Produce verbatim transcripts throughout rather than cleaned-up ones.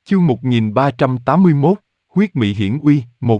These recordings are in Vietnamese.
Chương một nghìn ba trăm tám mươi mốt, huyết mị hiển uy, một.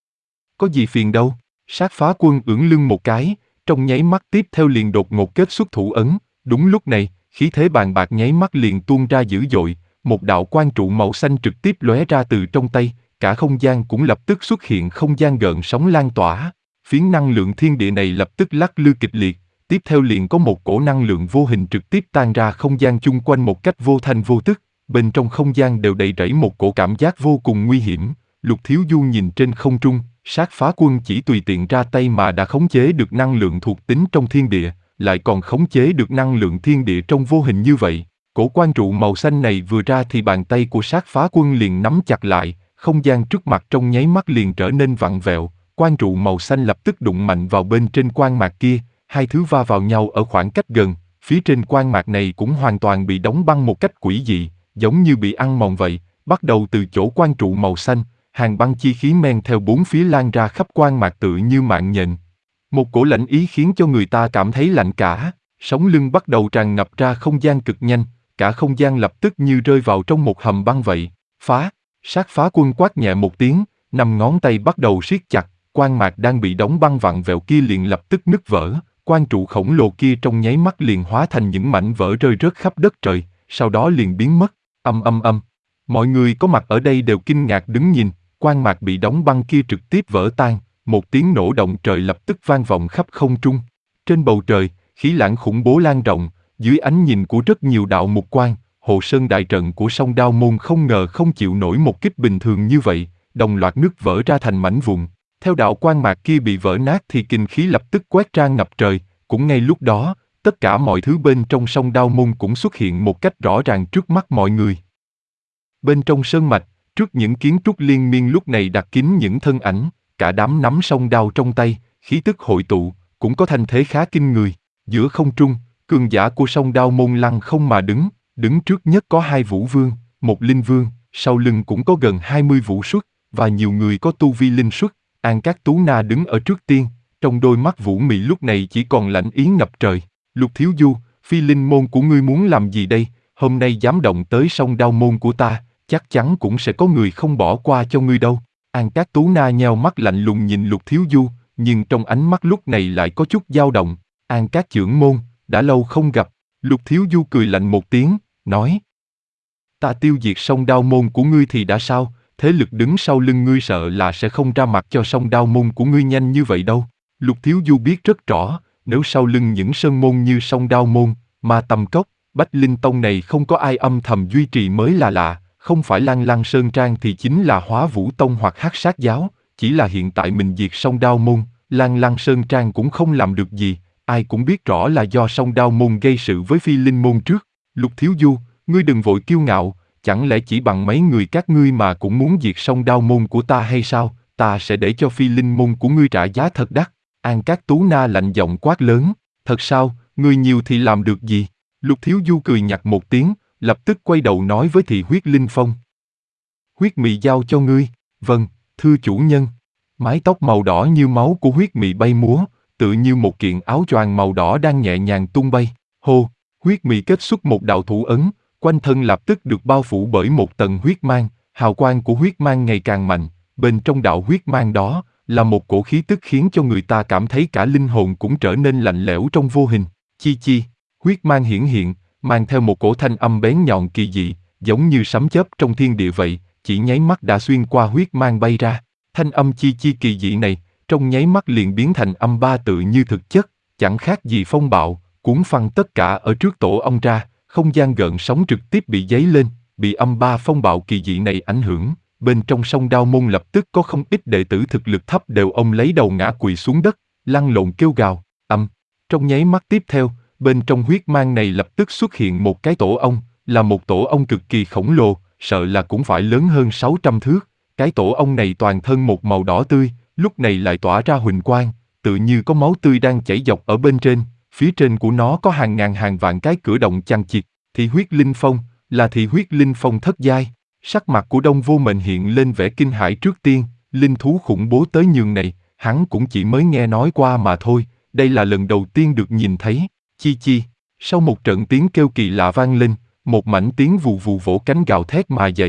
Có gì phiền đâu, sát phá quân ưỡn lưng một cái, trong nháy mắt tiếp theo liền đột ngột kết xuất thủ ấn, đúng lúc này, khí thế bàn bạc nháy mắt liền tuôn ra dữ dội, một đạo quang trụ màu xanh trực tiếp lóe ra từ trong tay, cả không gian cũng lập tức xuất hiện không gian gợn sóng lan tỏa, phiến năng lượng thiên địa này lập tức lắc lư kịch liệt, tiếp theo liền có một cổ năng lượng vô hình trực tiếp tan ra không gian chung quanh một cách vô thanh vô tức. Bên trong không gian đều đầy rẫy một cổ cảm giác vô cùng nguy hiểm. Lục Thiếu Du nhìn trên không trung, sát phá quân chỉ tùy tiện ra tay mà đã khống chế được năng lượng thuộc tính trong thiên địa, lại còn khống chế được năng lượng thiên địa trong vô hình như vậy. Cổ quan trụ màu xanh này vừa ra thì bàn tay của sát phá quân liền nắm chặt lại, không gian trước mặt trong nháy mắt liền trở nên vặn vẹo, quan trụ màu xanh lập tức đụng mạnh vào bên trên quan mạc kia, hai thứ va vào nhau ở khoảng cách gần, phía trên quan mạc này cũng hoàn toàn bị đóng băng một cách quỷ dị, giống như bị ăn mòn vậy. Bắt đầu từ chỗ quan trụ màu xanh, hàng băng chi khí men theo bốn phía lan ra khắp quan mạc tự như mạng nhện. Một cổ lạnh ý khiến cho người ta cảm thấy lạnh cả, sống lưng bắt đầu tràn ngập ra không gian cực nhanh, cả không gian lập tức như rơi vào trong một hầm băng vậy. Phá, sát phá quân quát nhẹ một tiếng, năm ngón tay bắt đầu siết chặt, quan mạc đang bị đóng băng vặn vẹo kia liền lập tức nứt vỡ, quan trụ khổng lồ kia trong nháy mắt liền hóa thành những mảnh vỡ rơi rớt khắp đất trời, sau đó liền biến mất. Âm âm âm. Mọi người có mặt ở đây đều kinh ngạc đứng nhìn, quan mạc bị đóng băng kia trực tiếp vỡ tan, một tiếng nổ động trời lập tức vang vọng khắp không trung. Trên bầu trời, khí lãng khủng bố lan rộng, dưới ánh nhìn của rất nhiều đạo mục quan, Hộ Sơn đại trận của Song Đao Môn không ngờ không chịu nổi một kích bình thường như vậy, đồng loạt nứt vỡ ra thành mảnh vụn. Theo đạo quan mạc kia bị vỡ nát thì kinh khí lập tức quét ra ngập trời, cũng ngay lúc đó, tất cả mọi thứ bên trong Song Đao Môn cũng xuất hiện một cách rõ ràng trước mắt mọi người. Bên trong sơn mạch, trước những kiến trúc liên miên lúc này đặt kín những thân ảnh, cả đám nắm song đao trong tay, khí tức hội tụ, cũng có thanh thế khá kinh người. Giữa không trung, cường giả của Song Đao Môn lăng không mà đứng, đứng trước nhất có hai vũ vương, một linh vương, sau lưng cũng có gần hai mươi vũ xuất, và nhiều người có tu vi linh xuất. An Cát Tú Na đứng ở trước tiên, trong đôi mắt Vũ Mị lúc này chỉ còn lạnh ý ngập trời. Lục Thiếu Du, Phi Linh môn của ngươi muốn làm gì đây? Hôm nay dám động tới Song Đao môn của ta, chắc chắn cũng sẽ có người không bỏ qua cho ngươi đâu. An Cát Tú Na nheo mắt lạnh lùng nhìn Lục Thiếu Du, nhưng trong ánh mắt lúc này lại có chút dao động. An Cát trưởng môn, đã lâu không gặp. Lục Thiếu Du cười lạnh một tiếng, nói: Ta tiêu diệt Song Đao môn của ngươi thì đã sao? Thế lực đứng sau lưng ngươi sợ là sẽ không ra mặt cho Song Đao môn của ngươi nhanh như vậy đâu. Lục Thiếu Du biết rất rõ, nếu sau lưng những sơn môn như Song Đao môn, Ma Tâm Cốc, Bách Linh Tông này không có ai âm thầm duy trì mới là lạ, không phải Lan Lăng Sơn Trang thì chính là Hóa Vũ Tông hoặc Hắc Sát Giáo, chỉ là hiện tại mình diệt Song Đao môn, Lan Lăng Sơn Trang cũng không làm được gì, ai cũng biết rõ là do Song Đao môn gây sự với Phi Linh môn trước. Lục Thiếu Du, ngươi đừng vội kiêu ngạo, chẳng lẽ chỉ bằng mấy người các ngươi mà cũng muốn diệt Song Đao môn của ta hay sao? Ta sẽ để cho Phi Linh môn của ngươi trả giá thật đắt. An Cát Tú Na lạnh giọng quát lớn, thật sao, ngươi nhiều thì làm được gì? Lục Thiếu Du cười nhạt một tiếng, lập tức quay đầu nói với Thị Huyết Linh Phong. Huyết mị giao cho ngươi. Vâng, thưa chủ nhân. Mái tóc màu đỏ như máu của huyết mị bay múa, tự như một kiện áo choàng màu đỏ đang nhẹ nhàng tung bay. Hô, huyết mị kết xuất một đạo thủ ấn, quanh thân lập tức được bao phủ bởi một tầng huyết mang, hào quang của huyết mang ngày càng mạnh, bên trong đạo huyết mang đó là một cổ khí tức khiến cho người ta cảm thấy cả linh hồn cũng trở nên lạnh lẽo trong vô hình. Chi chi, huyết mang hiển hiện, mang theo một cổ thanh âm bén nhọn kỳ dị, giống như sấm chớp trong thiên địa vậy, chỉ nháy mắt đã xuyên qua huyết mang bay ra. Thanh âm chi chi kỳ dị này, trong nháy mắt liền biến thành âm ba tự như thực chất, chẳng khác gì phong bạo, cuốn phăng tất cả ở trước tổ ong ra, không gian gợn sóng trực tiếp bị dấy lên, bị âm ba phong bạo kỳ dị này ảnh hưởng. Bên trong Song Đao môn lập tức có không ít đệ tử thực lực thấp đều ông lấy đầu ngã quỵ xuống đất, lăn lộn kêu gào, âm. Trong nháy mắt tiếp theo, bên trong huyết mang này lập tức xuất hiện một cái tổ ong, là một tổ ong cực kỳ khổng lồ, sợ là cũng phải lớn hơn sáu trăm thước. Cái tổ ong này toàn thân một màu đỏ tươi, lúc này lại tỏa ra huỳnh quang, tự như có máu tươi đang chảy dọc ở bên trên, phía trên của nó có hàng ngàn hàng vạn cái cửa động chằng chịt. Thị Huyết Linh Phong, là Thị Huyết Linh Phong thất giai. Sắc mặt của Đông Vô Mệnh hiện lên vẻ kinh hãi trước tiên, linh thú khủng bố tới nhường này, hắn cũng chỉ mới nghe nói qua mà thôi, đây là lần đầu tiên được nhìn thấy. Chi chi, sau một trận tiếng kêu kỳ lạ vang lên, một mảnh tiếng vù vù vỗ cánh gào thét mà dậy,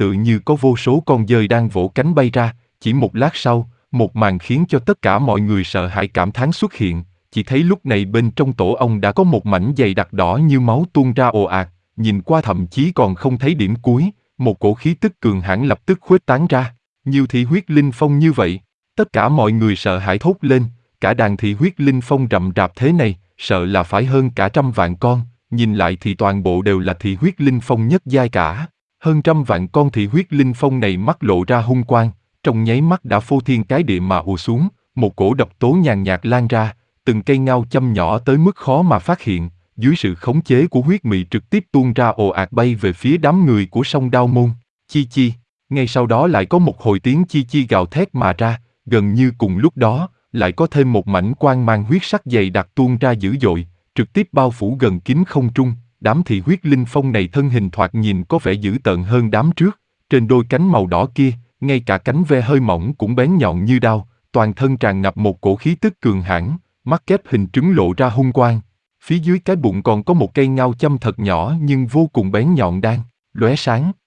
tựa như có vô số con dơi đang vỗ cánh bay ra. Chỉ một lát sau, một màn khiến cho tất cả mọi người sợ hãi cảm thán xuất hiện. Chỉ thấy lúc này bên trong tổ ong đã có một mảnh dày đặc đỏ như máu tuôn ra ồ ạt, nhìn qua thậm chí còn không thấy điểm cuối, một cổ khí tức cường hãn lập tức khuếch tán ra. Nhiều thị huyết linh phong như vậy, tất cả mọi người sợ hãi thốt lên, cả đàn thị huyết linh phong rậm rạp thế này, sợ là phải hơn cả trăm vạn con, nhìn lại thì toàn bộ đều là thị huyết linh phong nhất giai cả. Hơn trăm vạn con thị huyết linh phong này mắt lộ ra hung quang, trong nháy mắt đã phô thiên cái địa mà ùa xuống, một cổ độc tố nhàn nhạt lan ra, từng cây ngao châm nhỏ tới mức khó mà phát hiện, dưới sự khống chế của huyết mị trực tiếp tuôn ra ồ ạt bay về phía đám người của Song Đao Môn. Chi chi, ngay sau đó lại có một hồi tiếng chi chi gào thét mà ra, gần như cùng lúc đó, lại có thêm một mảnh quang mang huyết sắc dày đặc tuôn ra dữ dội, trực tiếp bao phủ gần kín không trung. Đám thị huyết linh phong này thân hình thoạt nhìn có vẻ dữ tợn hơn đám trước, trên đôi cánh màu đỏ kia, ngay cả cánh ve hơi mỏng cũng bén nhọn như đao, toàn thân tràn ngập một cổ khí tức cường hãn, mắt kép hình trứng lộ ra hung quang. Phía dưới cái bụng còn có một cây ngao châm thật nhỏ nhưng vô cùng bén nhọn đang lóe sáng.